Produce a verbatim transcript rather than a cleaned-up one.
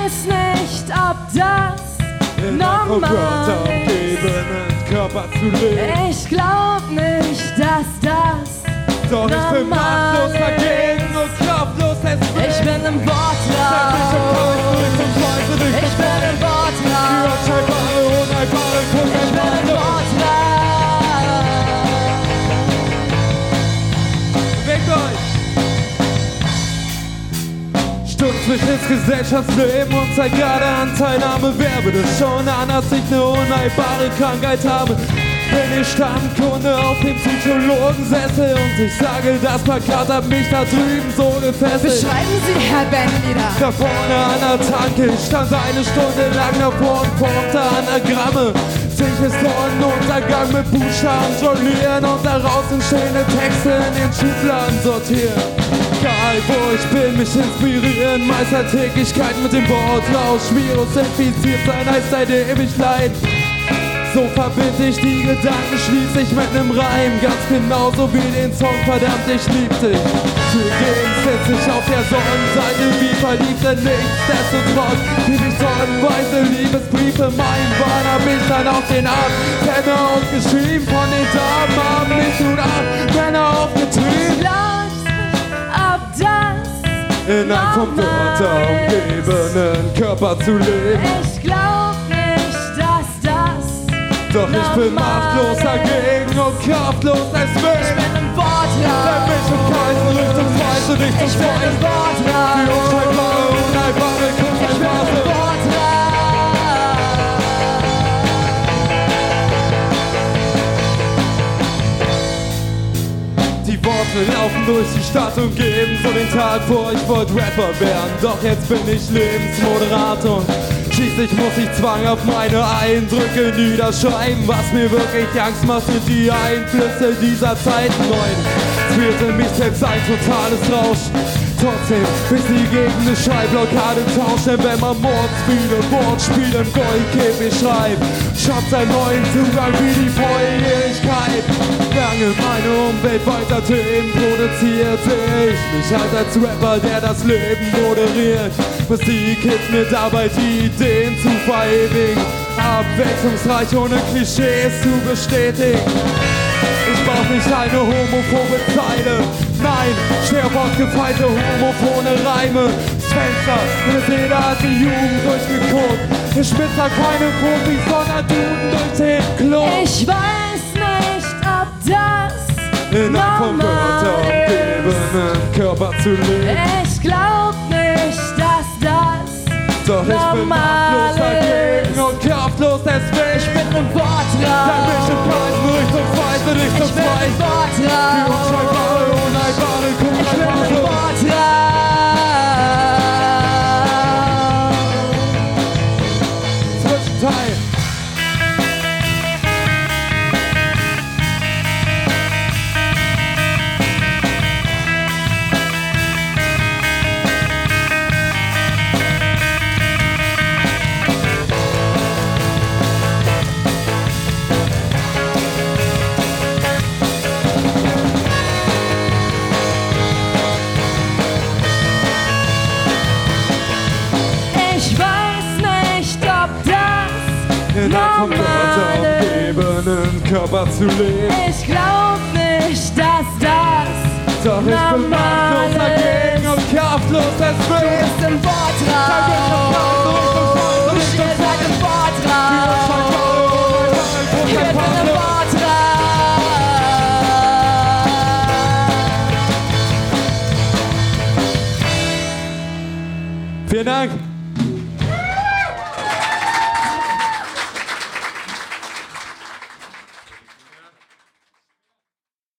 weiß nicht, ob das in normal ist, Körper zu leben. Ich glaub nicht, dass das Doch ich bin machtlos dagegen und kraftlos deswegen. Ich bin im Wortlaut. Ich bin im Wortlaut. Die unscheinbare, unheilbare Kunst. Ich bin im Wortlaut. Wegt euch! Stürzt mich ins Gesellschaftsleben und zeigt gerade an Teilnahme. Wer würde schon an, dass ich eine unheilbare Krankheit habe? Bin ich Stammkunde auf dem Psychologensessel und ich sage, das Plakat hat mich da drüben so gefesselt. Beschreiben Sie, Herr Bandleader. Da vorne an der Tanke stand eine Stunde lang davor und formte Anagramme. Sich ist Sonnenuntergang mit Buchstaben jonglieren und daraus entstehende Texte in den Schubladen sortieren. Egal wo ich bin, mich inspirieren, Meistertätigkeit mit dem Wortlaut. Virus infiziert sein heißt seit Ewigkeit. So verbinde ich die Gedanken, schließe ich mit nem Reim, ganz genauso wie den Song Verdammt, ich lieb dich. Zugeben sitze ich auf der Sonnenseite wie Verliebte, nichtsdestotrotz gebe ich sonnenweise Liebesbriefe, mein Wahn hab ich dann auf den Arm. Männer aufgeschrieben von den Damen, haben mich nun ab, Männer aufgetrieben. Ob das in einem vom Wörter umgebenen Körper zu leben. Ich glaub nicht, dass das Doch ich bin machtlos dagegen und kraftlos deswegen. Ich bin im Wortlaut. Der mich im Kreisen richtungsweise, richtungsweise. Ich bin im Wortlaut. Die unscheinbare, unheilbare Kunst der Ich bin im Straße. Wortlaut. Die Worte laufen durch die Stadt und geben so den Tag vor, ich wollte Rapper werden. Doch jetzt bin ich Lebensmoderator und schließlich muss ich Zwang auf meine Eindrücke niederschreiben. Was mir wirklich Angst macht, sind die Einflüsse dieser Zeiten. Es wird in mich selbst ein totales Rauschen. Trotzdem bis sie gegen eine Schallblockade tauschen, wenn man Mordspiele, Wortspiele im Goldkäfig schreibt. Schafft einen neuen Zugang wie die Volljährigkeit. Lange meine Umwelt weiter Themen produzierte ich mich halt als Rapper, der das Leben moderiert. Bis die Kids mir dabei die Ideen zu verewigen, abwechslungsreich ohne Klischees zu bestätigen. Ich brauch nicht eine homophobe Zeile, nein, schwer wortgefeilte homophone Reime. Das Fenster, das jeder hat die Jugend durchgeguckt. Ich spitz da keine Profis, sondern Duden durch den Club. Ich weiß nicht, ob das in einem vom Wörter umgebenen Körper zu leben. Ich glaub nicht, dass das Doch ich bin machtlos dagegen und kraftlos deswegen. Ich bin im Wortlaut. Der mich im Kreisen richtungsweise, Ich bin richtungsweise. im Die Wortlaut. unscheinbare, unheilbare Kunst Ich der bin im Straße. Wortlaut. Zwischenteil. Ich weiß nicht, ob das In einem vom Wörter normal ist. umgebenen Körper zu leben. Ich glaub nicht, dass das Doch ich bin normal machtlos dagegen ist. und kraftlos Du deswegen. bist im Wortlaut. Der mich im Kreisen richtungsweise, Du stehst halt im Die unscheinbare, Wortlaut. unheilbare Kunst Ich der bin im Straße. Wortlaut. Vielen Dank.